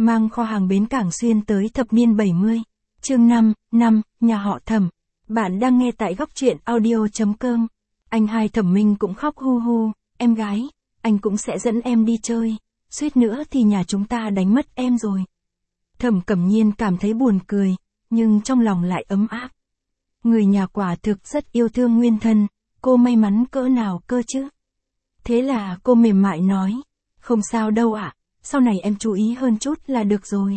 mang kho hàng bến cảng xuyên tới thập niên 70. Chương 5, nhà họ Thẩm. Bạn đang nghe tại góc truyện audio.com. Anh hai Thẩm Minh cũng khóc hu hu, em gái, anh cũng sẽ dẫn em đi chơi, suýt nữa thì nhà chúng ta đánh mất em rồi. Thẩm Cẩm Nhiên cảm thấy buồn cười, nhưng trong lòng lại ấm áp. Người nhà quả thực rất yêu thương nguyên thân, cô may mắn cỡ nào cơ chứ. Thế là cô mềm mại nói, không sao đâu ạ, sau này em chú ý hơn chút là được rồi.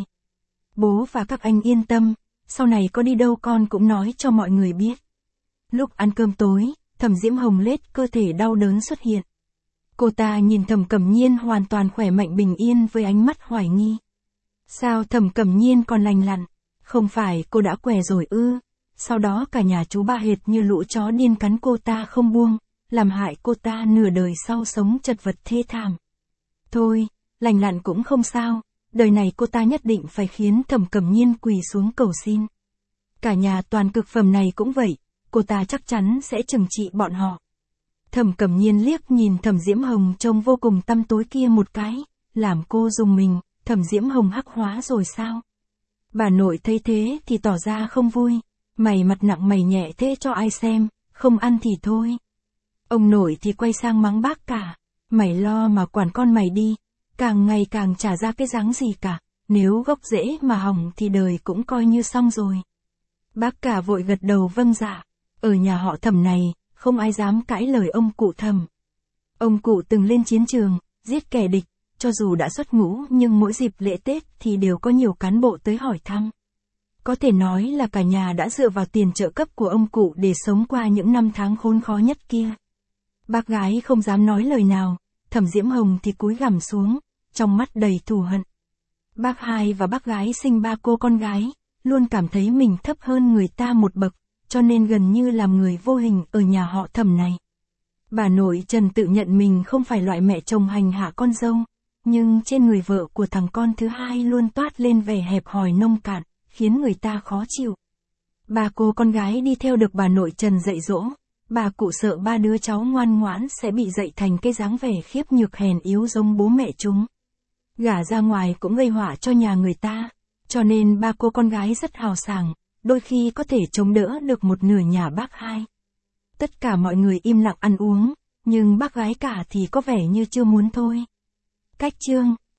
Bố và các anh yên tâm, sau này có đi đâu con cũng nói cho mọi người biết. Lúc ăn cơm tối, Thẩm Diễm Hồng lết cơ thể đau đớn xuất hiện. Cô ta nhìn Thẩm Cẩm Nhiên hoàn toàn khỏe mạnh bình yên với ánh mắt hoài nghi. Sao Thẩm Cẩm Nhiên còn lành lặn, không phải cô đã què rồi ư? Sau đó cả nhà chú ba hệt như lũ chó điên cắn cô ta không buông, làm hại cô ta nửa đời sau sống chật vật thê thảm. Thôi, lành lặn cũng không sao, đời này cô ta nhất định phải khiến Thẩm Cẩm Nhiên quỳ xuống cầu xin. Cả nhà toàn cực phẩm này cũng vậy, cô ta chắc chắn sẽ trừng trị bọn họ. Thẩm Cẩm Nhiên liếc nhìn Thẩm Diễm Hồng trông vô cùng tăm tối kia một cái, làm cô rùng mình, Thẩm Diễm Hồng hắc hóa rồi sao? Bà nội thấy thế thì tỏ ra không vui, mày mặt nặng mày nhẹ thế cho ai xem, không ăn thì thôi. Ông nội thì quay sang mắng bác cả, mày lo mà quản con mày đi, càng ngày càng chả ra cái dáng gì cả, nếu gốc rễ mà hỏng thì đời cũng coi như xong rồi. Bác cả vội gật đầu vâng dạ, ở nhà họ Thẩm này, không ai dám cãi lời ông cụ Thẩm. Ông cụ từng lên chiến trường, giết kẻ địch, cho dù đã xuất ngũ nhưng mỗi dịp lễ Tết thì đều có nhiều cán bộ tới hỏi thăm. Có thể nói là cả nhà đã dựa vào tiền trợ cấp của ông cụ để sống qua những năm tháng khốn khó nhất kia. Bác gái không dám nói lời nào, Thẩm Diễm Hồng thì cúi gằm xuống, trong mắt đầy thù hận. Bác hai và bác gái sinh ba cô con gái, luôn cảm thấy mình thấp hơn người ta một bậc, cho nên gần như làm người vô hình ở nhà họ Thẩm này. Bà nội Trần tự nhận mình không phải loại mẹ chồng hành hạ con dâu, nhưng trên người vợ của thằng con thứ hai luôn toát lên vẻ hẹp hòi nông cạn, khiến người ta khó chịu. Bà cô con gái đi theo được bà nội Trần dạy dỗ, bà cụ sợ ba đứa cháu ngoan ngoãn sẽ bị dạy thành cái dáng vẻ khiếp nhược hèn yếu giống bố mẹ chúng. Gả ra ngoài cũng gây họa cho nhà người ta, cho nên ba cô con gái rất hào sảng, đôi khi có thể chống đỡ được một nửa nhà bác hai. Tất cả mọi người im lặng ăn uống, nhưng bác gái cả thì có vẻ như chưa muốn thôi. Cách chương